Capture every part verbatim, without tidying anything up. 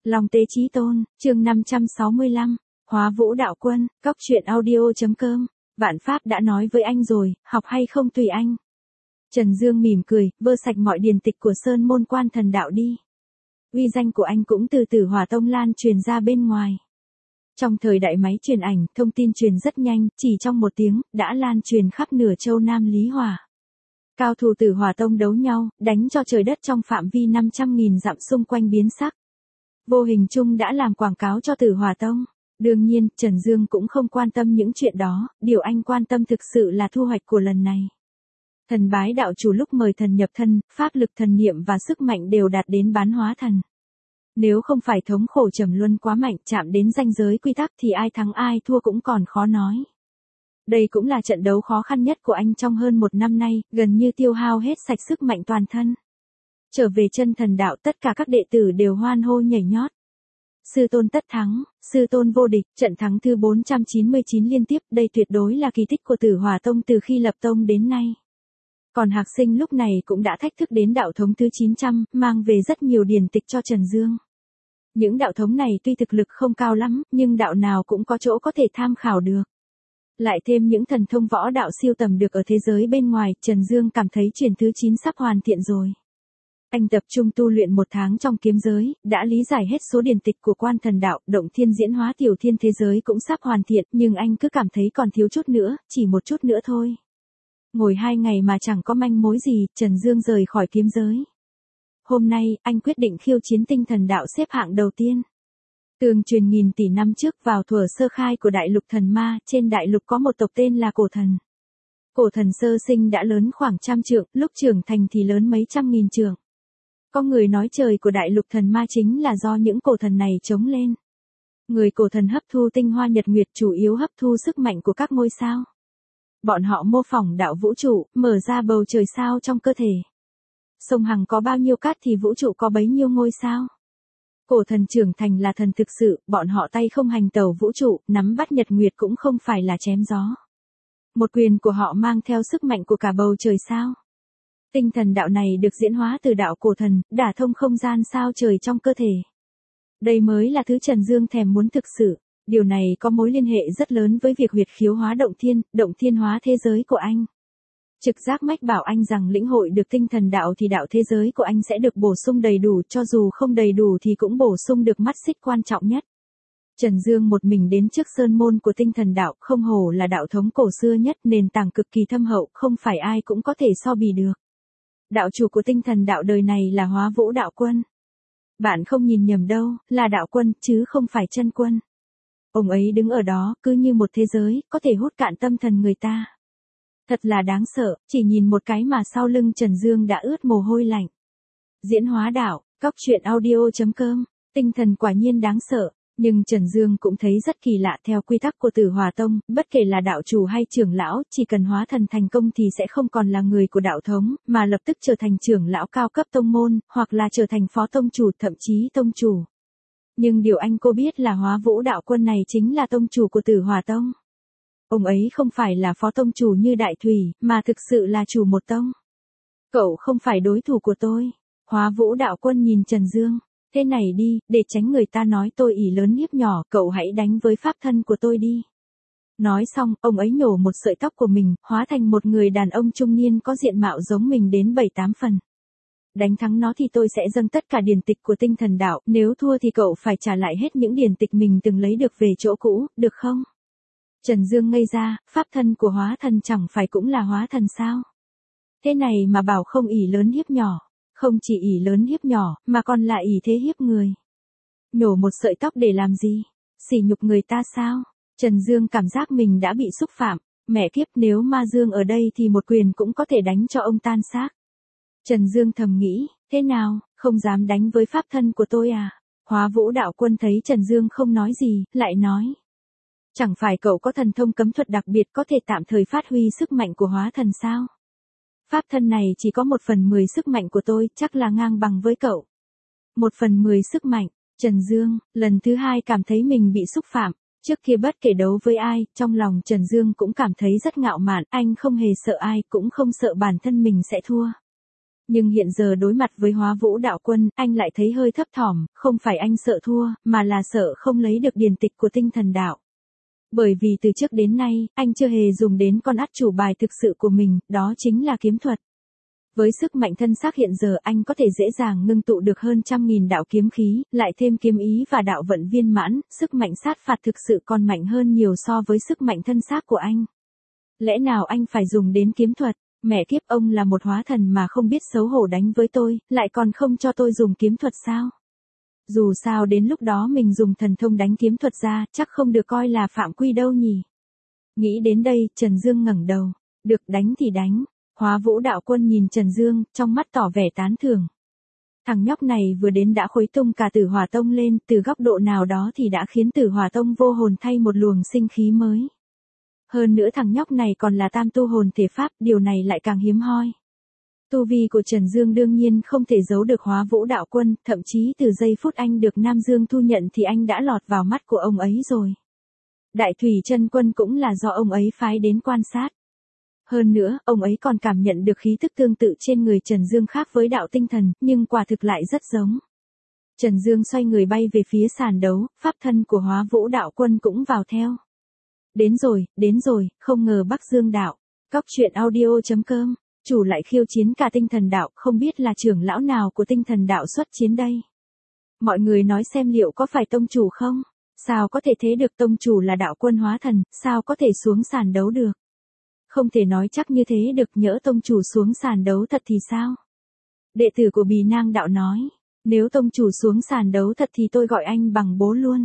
Long Tế Chí Tôn, chương năm trăm sáu mươi lăm, Hóa Vũ Đạo Quân, Cóc Truyện Audio.com. Vạn Pháp đã nói với anh rồi, học hay không tùy anh. Trần Dương mỉm cười, vơ sạch mọi điển tịch của Sơn Môn Quan Thần Đạo đi. Uy danh của anh cũng từ Tử Hỏa Tông lan truyền ra bên ngoài. Trong thời đại máy truyền ảnh, thông tin truyền rất nhanh, chỉ trong một tiếng, đã lan truyền khắp nửa châu Nam Lý Hòa. Cao thủ Tử Hỏa Tông đấu nhau, đánh cho trời đất trong phạm vi năm trăm nghìn dặm xung quanh biến sắc. Vô hình chung đã làm quảng cáo cho Tử Hỏa Tông. Đương nhiên, Trần Dương cũng không quan tâm những chuyện đó, điều anh quan tâm thực sự là thu hoạch của lần này. Thần bái đạo chủ lúc mời thần nhập thân, pháp lực thần niệm và sức mạnh đều đạt đến bán hóa thần. Nếu không phải thống khổ trầm luân quá mạnh chạm đến ranh giới quy tắc thì ai thắng ai thua cũng còn khó nói. Đây cũng là trận đấu khó khăn nhất của anh trong hơn một năm nay, gần như tiêu hao hết sạch sức mạnh toàn thân. Trở về chân thần đạo tất cả các đệ tử đều hoan hô nhảy nhót. Sư tôn tất thắng, sư tôn vô địch, trận thắng thứ bốn trăm chín mươi chín liên tiếp, đây tuyệt đối là kỳ tích của Tử Hỏa Tông từ khi lập tông đến nay. Còn Hạc Sinh lúc này cũng đã thách thức đến đạo thống thứ chín trăm, mang về rất nhiều điển tịch cho Trần Dương. Những đạo thống này tuy thực lực không cao lắm, nhưng đạo nào cũng có chỗ có thể tham khảo được. Lại thêm những thần thông võ đạo siêu tầm được ở thế giới bên ngoài, Trần Dương cảm thấy truyền thứ chín sắp hoàn thiện rồi. Anh tập trung tu luyện một tháng trong kiếm giới, đã lý giải hết số điển tịch của Quan Thần Đạo, Động Thiên diễn hóa tiểu thiên thế giới cũng sắp hoàn thiện, nhưng anh cứ cảm thấy còn thiếu chút nữa, chỉ một chút nữa thôi. Ngồi hai ngày mà chẳng có manh mối gì, Trần Dương rời khỏi kiếm giới. Hôm nay, anh quyết định khiêu chiến Tinh Thần Đạo xếp hạng đầu tiên. Tường truyền nghìn tỷ năm trước vào thuở sơ khai của đại lục thần ma, trên đại lục có một tộc tên là Cổ Thần. Cổ Thần sơ sinh đã lớn khoảng trăm trượng, lúc trưởng thành thì lớn mấy trăm nghìn trượng. Có người nói trời của đại lục thần ma chính là do những cổ thần này chống lên. Người cổ thần hấp thu tinh hoa nhật nguyệt chủ yếu hấp thu sức mạnh của các ngôi sao. Bọn họ mô phỏng đạo vũ trụ, mở ra bầu trời sao trong cơ thể. Sông Hằng có bao nhiêu cát thì vũ trụ có bấy nhiêu ngôi sao. Cổ thần trưởng thành là thần thực sự, bọn họ tay không hành tẩu vũ trụ, nắm bắt nhật nguyệt cũng không phải là chém gió. Một quyền của họ mang theo sức mạnh của cả bầu trời sao. Tinh thần đạo này được diễn hóa từ đạo cổ thần, đả thông không gian sao trời trong cơ thể. Đây mới là thứ Trần Dương thèm muốn thực sự. Điều này có mối liên hệ rất lớn với việc huyệt khiếu hóa động thiên, động thiên hóa thế giới của anh. Trực giác mách bảo anh rằng lĩnh hội được tinh thần đạo thì đạo thế giới của anh sẽ được bổ sung đầy đủ, cho dù không đầy đủ thì cũng bổ sung được mắt xích quan trọng nhất. Trần Dương một mình đến trước sơn môn của tinh thần đạo, không hổ là đạo thống cổ xưa nhất, nền tảng cực kỳ thâm hậu, không phải ai cũng có thể so bì được. Đạo chủ của tinh thần đạo đời này là Hóa Vũ Đạo Quân. Bạn không nhìn nhầm đâu, là đạo quân, chứ không phải chân quân. Ông ấy đứng ở đó, cứ như một thế giới, có thể hút cạn tâm thần người ta. Thật là đáng sợ, chỉ nhìn một cái mà sau lưng Trần Dương đã ướt mồ hôi lạnh. Diễn hóa đạo, Cóc Truyện Audio.com, tinh thần quả nhiên đáng sợ. Nhưng Trần Dương cũng thấy rất kỳ lạ, theo quy tắc của Tử Hỏa Tông, bất kể là đạo chủ hay trưởng lão, chỉ cần hóa thần thành công thì sẽ không còn là người của đạo thống, mà lập tức trở thành trưởng lão cao cấp tông môn, hoặc là trở thành phó tông chủ, thậm chí tông chủ. Nhưng điều anh cô biết là Hóa Vũ Đạo Quân này chính là tông chủ của Tử Hỏa Tông. Ông ấy không phải là phó tông chủ như Đại Thủy, mà thực sự là chủ một tông. Cậu không phải đối thủ của tôi. Hóa Vũ Đạo Quân nhìn Trần Dương. Thế này đi, để tránh người ta nói tôi ỷ lớn hiếp nhỏ, cậu hãy đánh với pháp thân của tôi đi. Nói xong, ông ấy nhổ một sợi tóc của mình, hóa thành một người đàn ông trung niên có diện mạo giống mình đến bảy tám phần. Đánh thắng nó thì tôi sẽ dâng tất cả điển tịch của tinh thần đạo, nếu thua thì cậu phải trả lại hết những điển tịch mình từng lấy được về chỗ cũ, được không? Trần Dương ngây ra, pháp thân của hóa thần chẳng phải cũng là hóa thần sao? Thế này mà bảo không ỷ lớn hiếp nhỏ. Không chỉ ỷ lớn hiếp nhỏ, mà còn là ỷ thế hiếp người. Nhổ một sợi tóc để làm gì? Sỉ nhục người ta sao? Trần Dương cảm giác mình đã bị xúc phạm. Mẹ kiếp, nếu Ma Dương ở đây thì một quyền cũng có thể đánh cho ông tan xác. Trần Dương thầm nghĩ, thế nào, không dám đánh với pháp thân của tôi à? Hóa Vũ Đạo Quân thấy Trần Dương không nói gì, lại nói. Chẳng phải cậu có thần thông cấm thuật đặc biệt có thể tạm thời phát huy sức mạnh của hóa thần sao? Pháp thân này chỉ có một phần mười sức mạnh của tôi, chắc là ngang bằng với cậu. Một phần mười sức mạnh, Trần Dương, lần thứ hai cảm thấy mình bị xúc phạm. Trước kia bất kể đấu với ai, trong lòng Trần Dương cũng cảm thấy rất ngạo mạn, anh không hề sợ ai, cũng không sợ bản thân mình sẽ thua. Nhưng hiện giờ đối mặt với Hóa Vũ đạo quân, anh lại thấy hơi thấp thỏm, không phải anh sợ thua, mà là sợ không lấy được điển tịch của tinh thần đạo. Bởi vì từ trước đến nay, anh chưa hề dùng đến con át chủ bài thực sự của mình, đó chính là kiếm thuật. Với sức mạnh thân xác hiện giờ anh có thể dễ dàng ngưng tụ được hơn trăm nghìn đạo kiếm khí, lại thêm kiếm ý và đạo vận viên mãn, sức mạnh sát phạt thực sự còn mạnh hơn nhiều so với sức mạnh thân xác của anh. Lẽ nào anh phải dùng đến kiếm thuật? Mẹ kiếp, ông là một hóa thần mà không biết xấu hổ đánh với tôi, lại còn không cho tôi dùng kiếm thuật sao? Dù sao đến lúc đó mình dùng thần thông đánh kiếm thuật ra, chắc không được coi là phạm quy đâu nhỉ. Nghĩ đến đây, Trần Dương ngẩng đầu. Được, đánh thì đánh. Hóa Vũ đạo quân nhìn Trần Dương, trong mắt tỏ vẻ tán thưởng. Thằng nhóc này vừa đến đã khuấy tung cả Tử Hỏa Tông lên, từ góc độ nào đó thì đã khiến Tử Hỏa Tông vô hồn thay một luồng sinh khí mới. Hơn nữa thằng nhóc này còn là tam tu hồn thể pháp, điều này lại càng hiếm hoi. Tu vi của Trần Dương đương nhiên không thể giấu được Hóa Vũ đạo quân, thậm chí từ giây phút anh được Nam Dương thu nhận thì anh đã lọt vào mắt của ông ấy rồi. Đại Thủy Chân Quân cũng là do ông ấy phái đến quan sát. Hơn nữa, ông ấy còn cảm nhận được khí tức tương tự trên người Trần Dương khác với đạo tinh thần, nhưng quả thực lại rất giống. Trần Dương xoay người bay về phía sàn đấu, pháp thân của Hóa Vũ đạo quân cũng vào theo. Đến rồi, đến rồi, không ngờ Bắc Dương đạo. Cóc truyện audio chấm com, chủ lại khiêu chiến cả tinh thần đạo, không biết là trưởng lão nào của tinh thần đạo xuất chiến đây. Mọi người nói xem liệu có phải tông chủ không? Sao có thể thế được, tông chủ là đạo quân hóa thần, sao có thể xuống sàn đấu được? Không thể nói chắc như thế được, nhỡ tông chủ xuống sàn đấu thật thì sao? Đệ tử của Bì Nang đạo nói, nếu tông chủ xuống sàn đấu thật thì tôi gọi anh bằng bố luôn.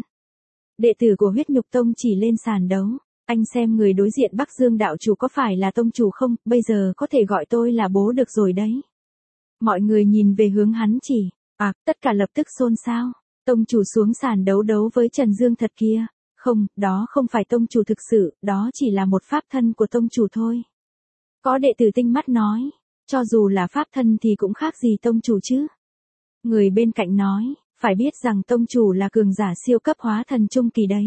Đệ tử của Huyết Nhục Tông chỉ lên sàn đấu, anh xem người đối diện Bắc Dương đạo chủ có phải là tông chủ không, bây giờ có thể gọi tôi là bố được rồi đấy. Mọi người nhìn về hướng hắn chỉ, à, tất cả lập tức xôn xao. Tông chủ xuống sàn đấu đấu với Trần Dương thật kia. Không, đó không phải tông chủ thực sự, đó chỉ là một pháp thân của tông chủ thôi. Có đệ tử tinh mắt nói, cho dù là pháp thân thì cũng khác gì tông chủ chứ. Người bên cạnh nói, phải biết rằng tông chủ là cường giả siêu cấp hóa thần trung kỳ đấy.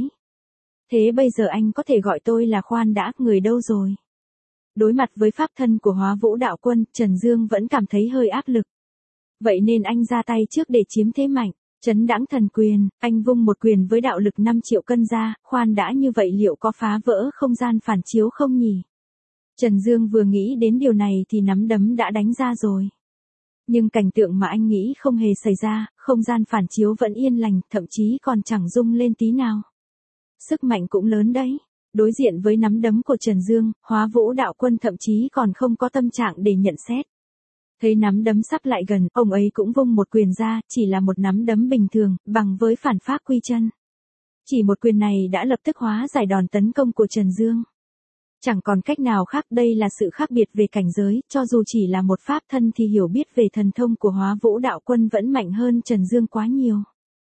Thế bây giờ anh có thể gọi tôi là khoan đã, người đâu rồi? Đối mặt với pháp thân của Hóa Vũ đạo quân, Trần Dương vẫn cảm thấy hơi áp lực. Vậy nên anh ra tay trước để chiếm thế mạnh. Chấn đãng thần quyền, anh vung một quyền với đạo lực năm triệu cân ra, khoan đã, như vậy liệu có phá vỡ không gian phản chiếu không nhỉ? Trần Dương vừa nghĩ đến điều này thì nắm đấm đã đánh ra rồi. Nhưng cảnh tượng mà anh nghĩ không hề xảy ra, không gian phản chiếu vẫn yên lành, thậm chí còn chẳng rung lên tí nào. Sức mạnh cũng lớn đấy. Đối diện với nắm đấm của Trần Dương, Hóa Vũ đạo quân thậm chí còn không có tâm trạng để nhận xét. Thấy nắm đấm sắp lại gần, ông ấy cũng vung một quyền ra, chỉ là một nắm đấm bình thường, bằng với phản pháp quy chân. Chỉ một quyền này đã lập tức hóa giải đòn tấn công của Trần Dương. Chẳng còn cách nào khác, đây là sự khác biệt về cảnh giới, cho dù chỉ là một pháp thân thì hiểu biết về thần thông của Hóa Vũ đạo quân vẫn mạnh hơn Trần Dương quá nhiều.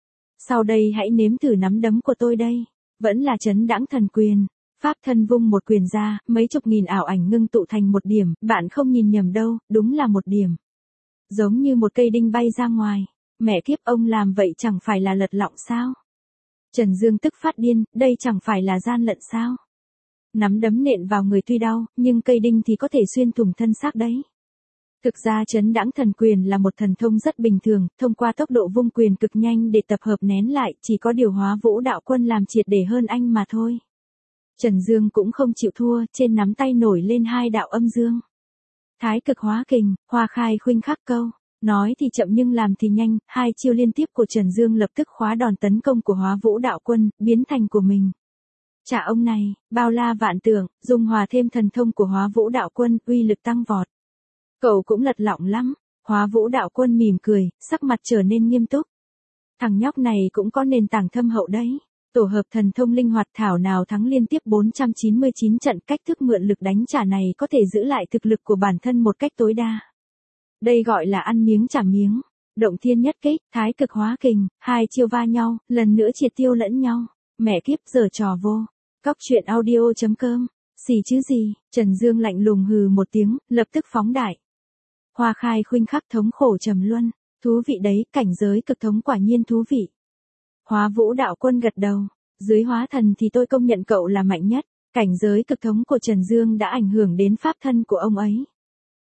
Sau đây hãy nếm thử nắm đấm của tôi đây, vẫn là chấn đãng thần quyền. Pháp thân vung một quyền ra, mấy chục nghìn ảo ảnh ngưng tụ thành một điểm, bạn không nhìn nhầm đâu, đúng là một điểm. Giống như một cây đinh bay ra ngoài. Mẹ kiếp, ông làm vậy chẳng phải là lật lọng sao? Trần Dương tức phát điên, đây chẳng phải là gian lận sao? Nắm đấm nện vào người tuy đau, nhưng cây đinh thì có thể xuyên thủng thân xác đấy. Thực ra chấn đãng thần quyền là một thần thông rất bình thường, thông qua tốc độ vung quyền cực nhanh để tập hợp nén lại, chỉ có điều Hóa Vũ đạo quân làm triệt để hơn anh mà thôi. Trần Dương cũng không chịu thua, trên nắm tay nổi lên hai đạo âm dương. Thái cực hóa kình, hoa khai khuynh khắc câu. Nói thì chậm nhưng làm thì nhanh, hai chiêu liên tiếp của Trần Dương lập tức khóa đòn tấn công của Hóa Vũ đạo quân, biến thành của mình. Chả ông này, bao la vạn tượng, dung hòa thêm thần thông của Hóa Vũ đạo quân, uy lực tăng vọt. Cậu cũng lật lọng lắm. Hóa Vũ đạo quân mỉm cười, sắc mặt trở nên nghiêm túc. Thằng nhóc này cũng có nền tảng thâm hậu đấy. Tổ hợp thần thông linh hoạt, thảo nào thắng liên tiếp bốn trăm chín mươi chín trận, cách thức mượn lực đánh trả này có thể giữ lại thực lực của bản thân một cách tối đa. Đây gọi là ăn miếng trả miếng. Động thiên nhất kích, thái cực hóa kình, hai chiêu va nhau, lần nữa triệt tiêu lẫn nhau. Mẹ kiếp, giở trò vô. Cóc truyện audio chấm com, xì chứ gì? Trần Dương lạnh lùng hừ một tiếng, lập tức phóng đại. Hoa khai khuynh khắc, thống khổ trầm luân. Thú vị đấy, cảnh giới cực thống quả nhiên thú vị. Hóa Vũ đạo quân gật đầu, dưới hóa thần thì tôi công nhận cậu là mạnh nhất. Cảnh giới cực thống của Trần Dương đã ảnh hưởng đến pháp thân của ông ấy.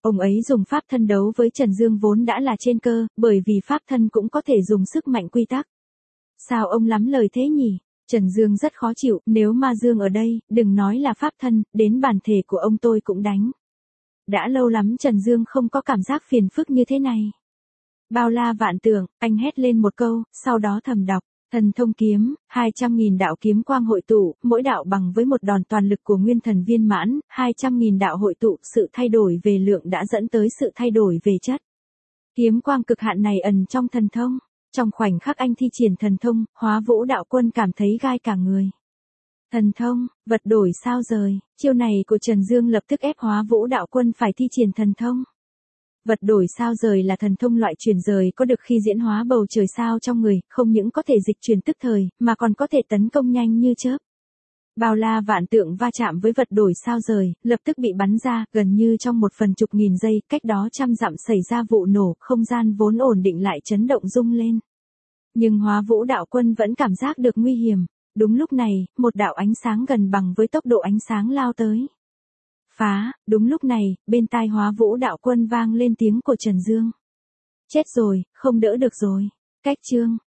Ông ấy dùng pháp thân đấu với Trần Dương vốn đã là trên cơ, bởi vì pháp thân cũng có thể dùng sức mạnh quy tắc. Sao ông lắm lời thế nhỉ? Trần Dương rất khó chịu, nếu Ma Dương ở đây, đừng nói là pháp thân, đến bản thể của ông tôi cũng đánh. Đã lâu lắm Trần Dương không có cảm giác phiền phức như thế này. Bao la vạn tượng, anh hét lên một câu, sau đó thầm đọc. Thần thông kiếm, hai trăm nghìn đạo kiếm quang hội tụ, mỗi đạo bằng với một đòn toàn lực của nguyên thần viên mãn, hai trăm nghìn đạo hội tụ, sự thay đổi về lượng đã dẫn tới sự thay đổi về chất. Kiếm quang cực hạn này ẩn trong thần thông. Trong khoảnh khắc anh thi triển thần thông, Hóa Vũ Đạo Quân cảm thấy gai cả người. Thần thông, vật đổi sao rời, chiêu này của Trần Dương lập tức ép Hóa Vũ Đạo Quân phải thi triển thần thông. Vật đổi sao rời là thần thông loại chuyển rời có được khi diễn hóa bầu trời sao trong người, không những có thể dịch chuyển tức thời, mà còn có thể tấn công nhanh như chớp. Bao la vạn tượng va chạm với vật đổi sao rời, lập tức bị bắn ra, gần như trong một phần chục nghìn giây, cách đó trăm dặm xảy ra vụ nổ, không gian vốn ổn định lại chấn động rung lên. Nhưng Hóa Vũ Đạo Quân vẫn cảm giác được nguy hiểm. Đúng lúc này, một đạo ánh sáng gần bằng với tốc độ ánh sáng lao tới. Phá, đúng lúc này, bên tai Hóa Vũ Đạo Quân vang lên tiếng của Trần Dương. Chết rồi, không đỡ được rồi. Cách chương.